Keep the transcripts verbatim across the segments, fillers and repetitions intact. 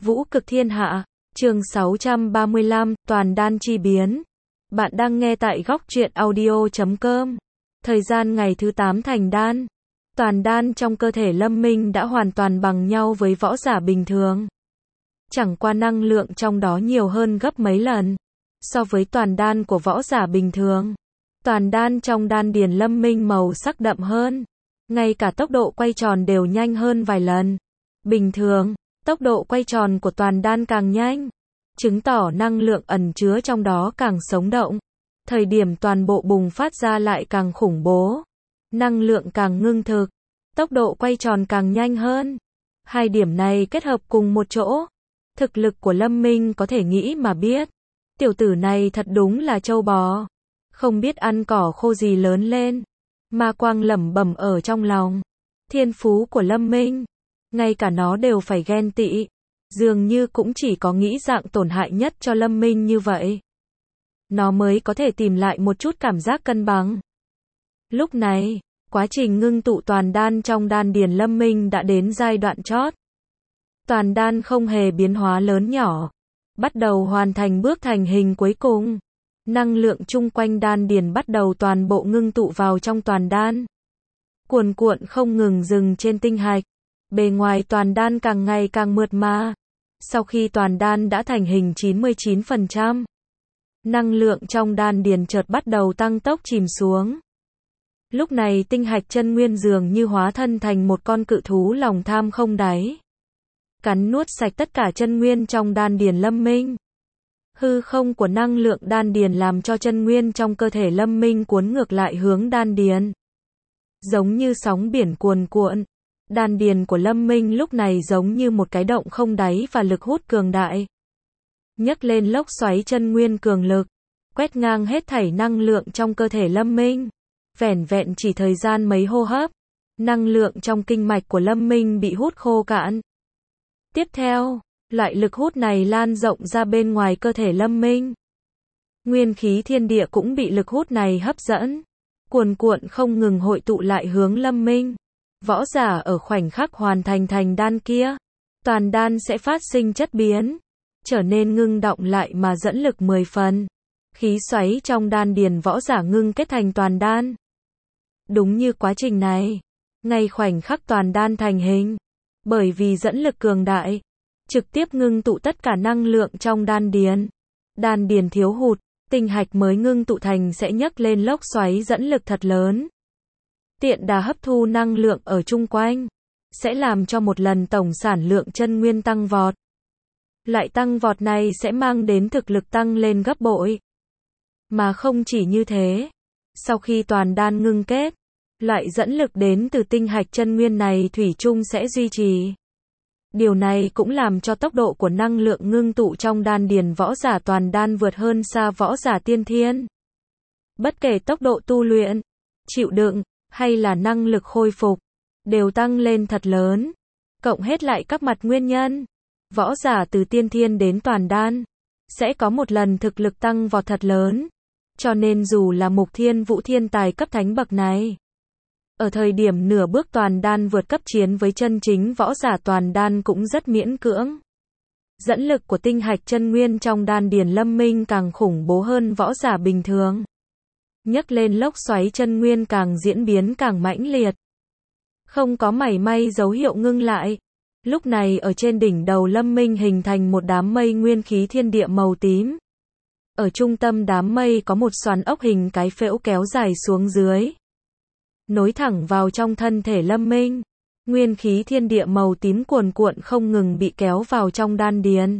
Vũ cực thiên hạ, chương sáu trăm ba mươi lăm, toàn đan chi biến. Bạn đang nghe tại góc truyện audio chấm com. Thời gian ngày thứ tám thành đan. Toàn đan trong cơ thể Lâm Minh đã hoàn toàn bằng nhau với võ giả bình thường. Chẳng qua năng lượng trong đó nhiều hơn gấp mấy lần so với toàn đan của võ giả bình thường. Toàn đan trong đan điền Lâm Minh màu sắc đậm hơn. Ngay cả tốc độ quay tròn đều nhanh hơn vài lần. Bình thường, tốc độ quay tròn của toàn đan càng nhanh, chứng tỏ năng lượng ẩn chứa trong đó càng sống động. Thời điểm toàn bộ bùng phát ra lại càng khủng bố. Năng lượng càng ngưng thực, tốc độ quay tròn càng nhanh hơn. Hai điểm này kết hợp cùng một chỗ. Thực lực của Lâm Minh có thể nghĩ mà biết. Tiểu tử này thật đúng là trâu bò. Không biết ăn cỏ khô gì lớn lên. Ma Quang lẩm bẩm ở trong lòng. Thiên phú của Lâm Minh, ngay cả nó đều phải ghen tị. Dường như cũng chỉ có nghĩ dạng tổn hại nhất cho Lâm Minh như vậy. Nó mới có thể tìm lại một chút cảm giác cân bằng. Lúc này, quá trình ngưng tụ toàn đan trong đan điền Lâm Minh đã đến giai đoạn chót. Toàn đan không hề biến hóa lớn nhỏ. Bắt đầu hoàn thành bước thành hình cuối cùng. Năng lượng chung quanh đan điền bắt đầu toàn bộ ngưng tụ vào trong toàn đan. Cuồn cuộn không ngừng dừng trên tinh hạch. Bề ngoài toàn đan càng ngày càng mượt mà. Sau khi toàn đan đã thành hình chín mươi chín phần trăm, năng lượng trong đan điền chợt bắt đầu tăng tốc chìm xuống. Lúc này tinh hạch chân nguyên dường như hóa thân thành một con cự thú lòng tham không đáy. Cắn nuốt sạch tất cả chân nguyên trong đan điền Lâm Minh. Hư không của năng lượng đan điền làm cho chân nguyên trong cơ thể Lâm Minh cuốn ngược lại hướng đan điền. Giống như sóng biển cuồn cuộn. Đan điền của Lâm Minh lúc này giống như một cái động không đáy và lực hút cường đại. Nhấc lên lốc xoáy chân nguyên cường lực, quét ngang hết thảy năng lượng trong cơ thể Lâm Minh. Vẻn vẹn chỉ thời gian mấy hô hấp, năng lượng trong kinh mạch của Lâm Minh bị hút khô cạn. Tiếp theo, loại lực hút này lan rộng ra bên ngoài cơ thể Lâm Minh. Nguyên khí thiên địa cũng bị lực hút này hấp dẫn, cuồn cuộn không ngừng hội tụ lại hướng Lâm Minh. Võ giả ở khoảnh khắc hoàn thành thành đan kia, toàn đan sẽ phát sinh chất biến, trở nên ngưng động lại mà dẫn lực mười phần. Khí xoáy trong đan điền võ giả ngưng kết thành toàn đan. Đúng như quá trình này, ngay khoảnh khắc toàn đan thành hình, bởi vì dẫn lực cường đại, trực tiếp ngưng tụ tất cả năng lượng trong đan điền. Đan điền thiếu hụt, tinh hạch mới ngưng tụ thành sẽ nhấc lên lốc xoáy dẫn lực thật lớn. Tiện đà hấp thu năng lượng ở chung quanh, sẽ làm cho một lần tổng sản lượng chân nguyên tăng vọt. Loại tăng vọt này sẽ mang đến thực lực tăng lên gấp bội. Mà không chỉ như thế, sau khi toàn đan ngưng kết, loại dẫn lực đến từ tinh hạch chân nguyên này thủy chung sẽ duy trì. Điều này cũng làm cho tốc độ của năng lượng ngưng tụ trong đan điền võ giả toàn đan vượt hơn xa võ giả tiên thiên. Bất kể tốc độ tu luyện, chịu đựng, hay là năng lực khôi phục, đều tăng lên thật lớn. Cộng hết lại các mặt nguyên nhân, võ giả từ tiên thiên đến toàn đan, sẽ có một lần thực lực tăng vọt thật lớn. Cho nên dù là Mục Thiên Vũ thiên tài cấp thánh bậc này, ở thời điểm nửa bước toàn đan vượt cấp chiến với chân chính võ giả toàn đan cũng rất miễn cưỡng. Dẫn lực của tinh hạch chân nguyên trong đan điền Lâm Minh càng khủng bố hơn võ giả bình thường. Nhấc lên lốc xoáy chân nguyên càng diễn biến càng mãnh liệt. Không có mảy may dấu hiệu ngưng lại. Lúc này ở trên đỉnh đầu Lâm Minh hình thành một đám mây nguyên khí thiên địa màu tím. Ở trung tâm đám mây có một xoắn ốc hình cái phễu kéo dài xuống dưới, nối thẳng vào trong thân thể Lâm Minh. Nguyên khí thiên địa màu tím cuồn cuộn không ngừng bị kéo vào trong đan điền.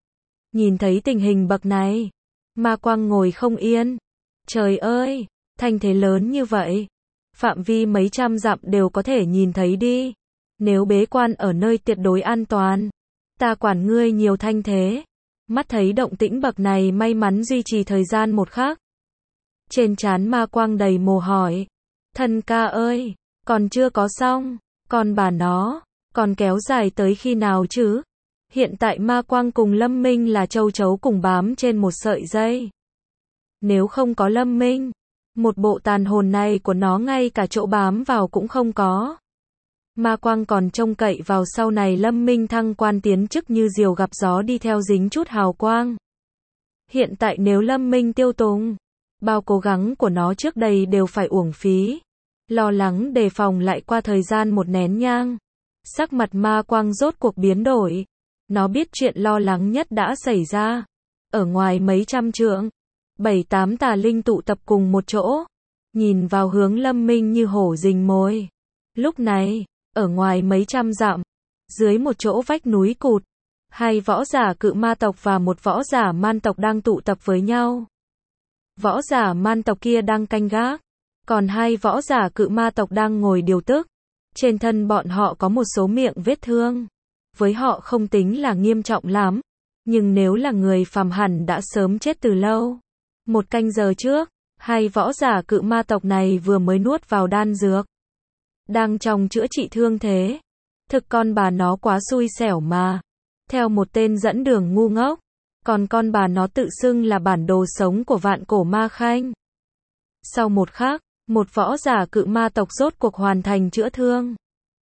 Nhìn thấy tình hình bậc này, Ma Quang ngồi không yên. Trời ơi, thanh thế lớn như vậy, phạm vi mấy trăm dặm đều có thể nhìn thấy đi. Nếu bế quan ở nơi tuyệt đối an toàn, ta quản ngươi nhiều thanh thế. Mắt thấy động tĩnh bậc này may mắn duy trì thời gian một khắc. Trên trán Ma Quang đầy mồ hỏi. Thần ca ơi, còn chưa có xong, còn bà nó, còn kéo dài tới khi nào chứ? Hiện tại Ma Quang cùng Lâm Minh là châu chấu cùng bám trên một sợi dây. Nếu không có Lâm Minh, một bộ tàn hồn này của nó ngay cả chỗ bám vào cũng không có. Ma Quang còn trông cậy vào sau này Lâm Minh thăng quan tiến chức như diều gặp gió đi theo dính chút hào quang. Hiện tại nếu Lâm Minh tiêu tùng, bao cố gắng của nó trước đây đều phải uổng phí. Lo lắng đề phòng lại qua thời gian một nén nhang. Sắc mặt Ma Quang rốt cuộc biến đổi. Nó biết chuyện lo lắng nhất đã xảy ra. Ở ngoài mấy trăm trượng, bảy tám tà linh tụ tập cùng một chỗ, nhìn vào hướng Lâm Minh như hổ rình mồi. Lúc này, ở ngoài mấy trăm dặm, dưới một chỗ vách núi cụt, hai võ giả cự ma tộc và một võ giả man tộc đang tụ tập với nhau. Võ giả man tộc kia đang canh gác, còn hai võ giả cự ma tộc đang ngồi điều tức. Trên thân bọn họ có một số miệng vết thương. Với họ không tính là nghiêm trọng lắm, nhưng nếu là người phàm hẳn đã sớm chết từ lâu. Một canh giờ trước, hai võ giả cự ma tộc này vừa mới nuốt vào đan dược, đang trong chữa trị thương thế. Thực con bà nó quá xui xẻo mà. Theo một tên dẫn đường ngu ngốc, còn con bà nó tự xưng là bản đồ sống của vạn cổ ma khanh. Sau một khắc, một võ giả cự ma tộc rốt cuộc hoàn thành chữa thương.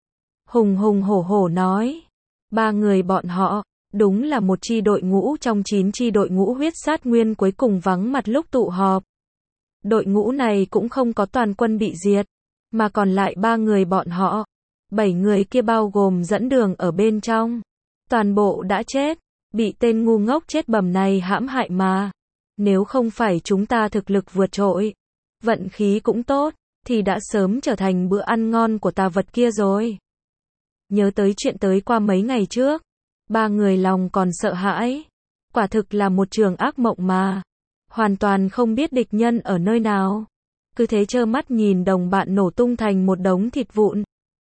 Hùng hùng hổ hổ nói, ba người bọn họ, đúng là một chi đội ngũ trong chín chi đội ngũ huyết sát nguyên cuối cùng vắng mặt lúc tụ họp. Đội ngũ này cũng không có toàn quân bị diệt, mà còn lại ba người bọn họ. Bảy người kia bao gồm dẫn đường ở bên trong. Toàn bộ đã chết, bị tên ngu ngốc chết bầm này hãm hại mà. Nếu không phải chúng ta thực lực vượt trội, vận khí cũng tốt, thì đã sớm trở thành bữa ăn ngon của tà vật kia rồi. Nhớ tới chuyện tới qua mấy ngày trước, ba người lòng còn sợ hãi. Quả thực là một trường ác mộng mà. Hoàn toàn không biết địch nhân ở nơi nào. Cứ thế trơ mắt nhìn đồng bạn nổ tung thành một đống thịt vụn.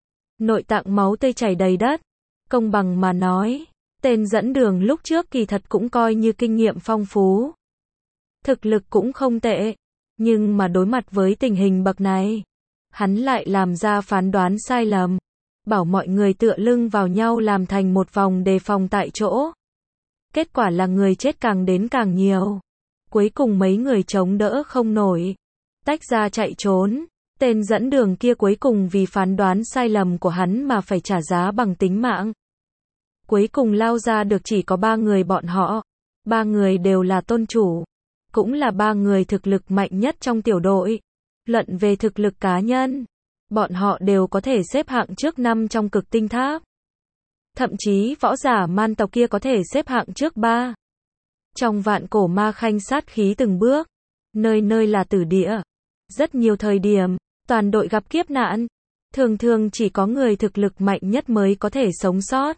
Nội tạng máu tươi chảy đầy đất. Công bằng mà nói, tên dẫn đường lúc trước kỳ thật cũng coi như kinh nghiệm phong phú. Thực lực cũng không tệ. Nhưng mà đối mặt với tình hình bậc này, hắn lại làm ra phán đoán sai lầm. Bảo mọi người tựa lưng vào nhau làm thành một vòng đề phòng tại chỗ. Kết quả là người chết càng đến càng nhiều. Cuối cùng mấy người chống đỡ không nổi, tách ra chạy trốn. Tên dẫn đường kia cuối cùng vì phán đoán sai lầm của hắn mà phải trả giá bằng tính mạng. Cuối cùng lao ra được chỉ có ba người bọn họ. Ba người đều là tôn chủ. Cũng là ba người thực lực mạnh nhất trong tiểu đội. Luận về thực lực cá nhân, bọn họ đều có thể xếp hạng trước năm trong cực tinh tháp. Thậm chí võ giả man tộc kia có thể xếp hạng trước ba. Trong vạn cổ ma khanh sát khí từng bước, nơi nơi là tử địa. Rất nhiều thời điểm, toàn đội gặp kiếp nạn. Thường thường chỉ có người thực lực mạnh nhất mới có thể sống sót.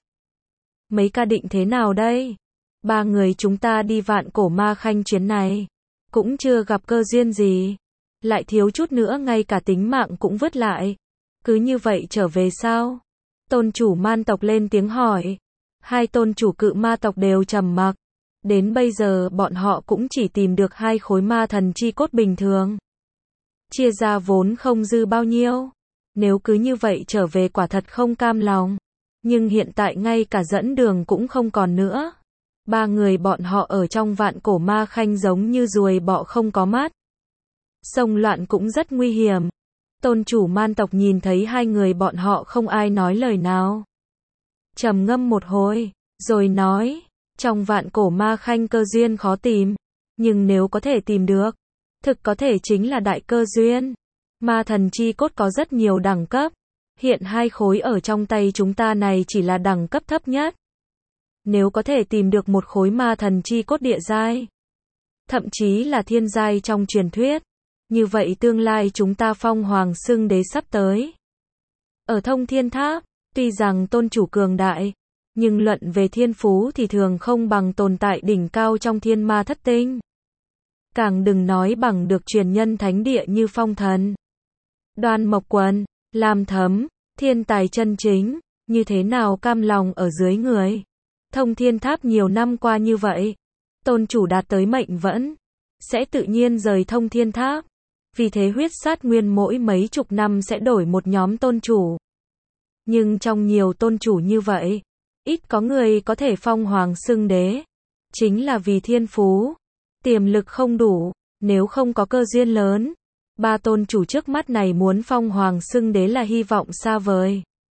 Mấy ca định thế nào đây? Ba người chúng ta đi vạn cổ ma khanh chuyến này, cũng chưa gặp cơ duyên gì. Lại thiếu chút nữa ngay cả tính mạng cũng vứt lại. Cứ như vậy trở về sao? Tôn chủ man tộc lên tiếng hỏi. Hai tôn chủ cự ma tộc đều trầm mặc. Đến bây giờ bọn họ cũng chỉ tìm được hai khối ma thần chi cốt bình thường. Chia ra vốn không dư bao nhiêu. Nếu cứ như vậy trở về quả thật không cam lòng. Nhưng hiện tại ngay cả dẫn đường cũng không còn nữa. Ba người bọn họ ở trong vạn cổ ma khanh giống như ruồi bọ không có mắt. Xông loạn cũng rất nguy hiểm. Tôn chủ man tộc nhìn thấy hai người bọn họ không ai nói lời nào. Trầm ngâm một hồi, rồi nói, trong vạn cổ ma khanh cơ duyên khó tìm, nhưng nếu có thể tìm được, thực có thể chính là đại cơ duyên. Ma thần chi cốt có rất nhiều đẳng cấp, hiện hai khối ở trong tay chúng ta này chỉ là đẳng cấp thấp nhất. Nếu có thể tìm được một khối ma thần chi cốt địa giai, thậm chí là thiên giai trong truyền thuyết, như vậy tương lai chúng ta phong hoàng xưng đế sắp tới. Ở thông thiên tháp, tuy rằng tôn chủ cường đại, nhưng luận về thiên phú thì thường không bằng tồn tại đỉnh cao trong thiên ma thất tinh. Càng đừng nói bằng được truyền nhân thánh địa như phong thần, Đoan Mộc Quần, Lam Thấm, thiên tài chân chính, như thế nào cam lòng ở dưới người. Thông thiên tháp nhiều năm qua như vậy, tôn chủ đạt tới mệnh vẫn, sẽ tự nhiên rời thông thiên tháp. Vì thế huyết sát nguyên mỗi mấy chục năm sẽ đổi một nhóm tôn chủ. Nhưng trong nhiều tôn chủ như vậy, ít có người có thể phong hoàng xưng đế. Chính là vì thiên phú, tiềm lực không đủ, nếu không có cơ duyên lớn. Ba tôn chủ trước mắt này muốn phong hoàng xưng đế là hy vọng xa vời.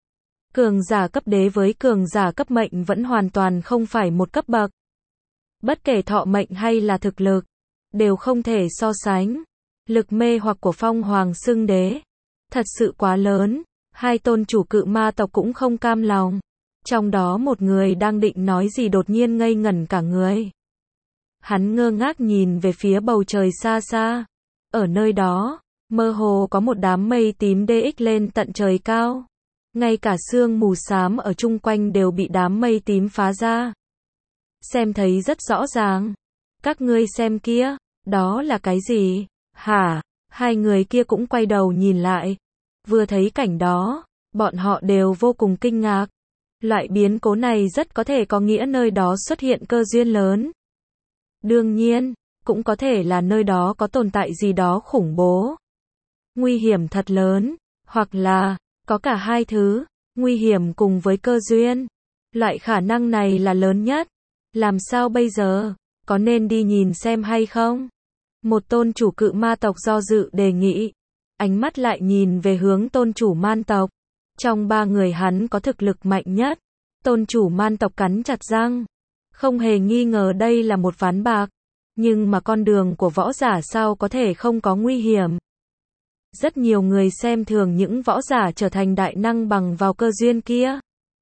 Cường giả cấp đế với cường giả cấp mệnh vẫn hoàn toàn không phải một cấp bậc. Bất kể thọ mệnh hay là thực lực, đều không thể so sánh. Lực mê hoặc của Phong Hoàng Xưng Đế thật sự quá lớn, hai tôn chủ cự ma tộc cũng không cam lòng. Trong đó một người đang định nói gì đột nhiên ngây ngẩn cả người. Hắn ngơ ngác nhìn về phía bầu trời xa xa. Ở nơi đó, mơ hồ có một đám mây tím đê ích lên tận trời cao. Ngay cả sương mù xám ở chung quanh đều bị đám mây tím phá ra. Xem thấy rất rõ ràng. Các ngươi xem kia, đó là cái gì? Hả? Hai người kia cũng quay đầu nhìn lại. Vừa thấy cảnh đó, bọn họ đều vô cùng kinh ngạc. Loại biến cố này rất có thể có nghĩa nơi đó xuất hiện cơ duyên lớn. Đương nhiên, cũng có thể là nơi đó có tồn tại gì đó khủng bố. Nguy hiểm thật lớn, hoặc là, có cả hai thứ, nguy hiểm cùng với cơ duyên. Loại khả năng này là lớn nhất. Làm sao bây giờ? Có nên đi nhìn xem hay không? Một tôn chủ cự ma tộc do dự đề nghị. Ánh mắt lại nhìn về hướng tôn chủ man tộc. Trong ba người hắn có thực lực mạnh nhất. Tôn chủ man tộc cắn chặt răng. Không hề nghi ngờ đây là một ván bạc. Nhưng mà con đường của võ giả sao có thể không có nguy hiểm. Rất nhiều người xem thường những võ giả trở thành đại năng bằng vào cơ duyên kia.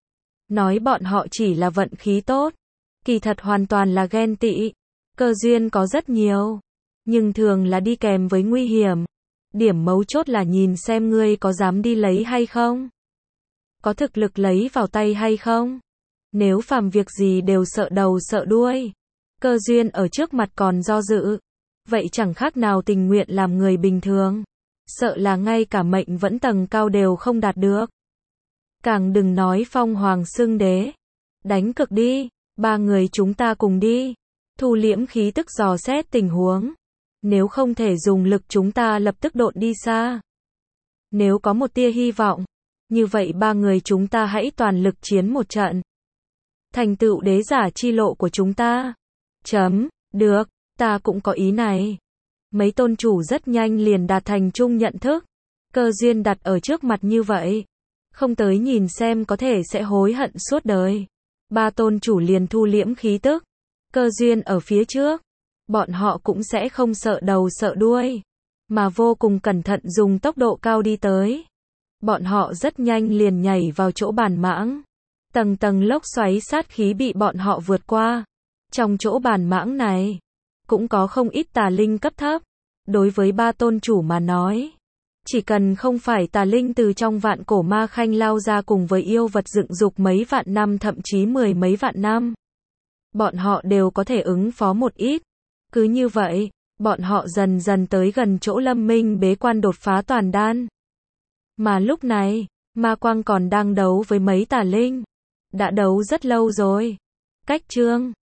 Nói bọn họ chỉ là vận khí tốt. Kỳ thật hoàn toàn là ghen tị. Cơ duyên có rất nhiều. Nhưng thường là đi kèm với nguy hiểm. Điểm mấu chốt là nhìn xem ngươi có dám đi lấy hay không. Có thực lực lấy vào tay hay không. Nếu phàm việc gì đều sợ đầu sợ đuôi. Cơ duyên ở trước mặt còn do dự. Vậy chẳng khác nào tình nguyện làm người bình thường. Sợ là ngay cả mệnh vẫn tầng cao đều không đạt được. Càng đừng nói Phong Hoàng Xưng Đế. Đánh cực đi, ba người chúng ta cùng đi. Thu liễm khí tức dò xét tình huống. Nếu không thể dùng lực chúng ta lập tức độn đi xa. Nếu có một tia hy vọng, như vậy ba người chúng ta hãy toàn lực chiến một trận. Thành tựu đế giả chi lộ của chúng ta. Chấm, được, ta cũng có ý này. Mấy tôn chủ rất nhanh liền đạt thành chung nhận thức. Cơ duyên đặt ở trước mặt như vậy. Không tới nhìn xem có thể sẽ hối hận suốt đời. Ba tôn chủ liền thu liễm khí tức. Cơ duyên ở phía trước. Bọn họ cũng sẽ không sợ đầu sợ đuôi. Mà vô cùng cẩn thận dùng tốc độ cao đi tới. Bọn họ rất nhanh liền nhảy vào chỗ bàn mãng. Tầng tầng lốc xoáy sát khí bị bọn họ vượt qua. Trong chỗ bàn mãng này, cũng có không ít tà linh cấp thấp. Đối với ba tôn chủ mà nói, chỉ cần không phải tà linh từ trong vạn cổ ma khanh lao ra cùng với yêu vật dựng dục mấy vạn năm thậm chí mười mấy vạn năm. Bọn họ đều có thể ứng phó một ít. Cứ như vậy, bọn họ dần dần tới gần chỗ Lâm Minh bế quan đột phá toàn đan. Mà lúc này, ma quang còn đang đấu với mấy tà linh. Đã đấu rất lâu rồi. Cách chương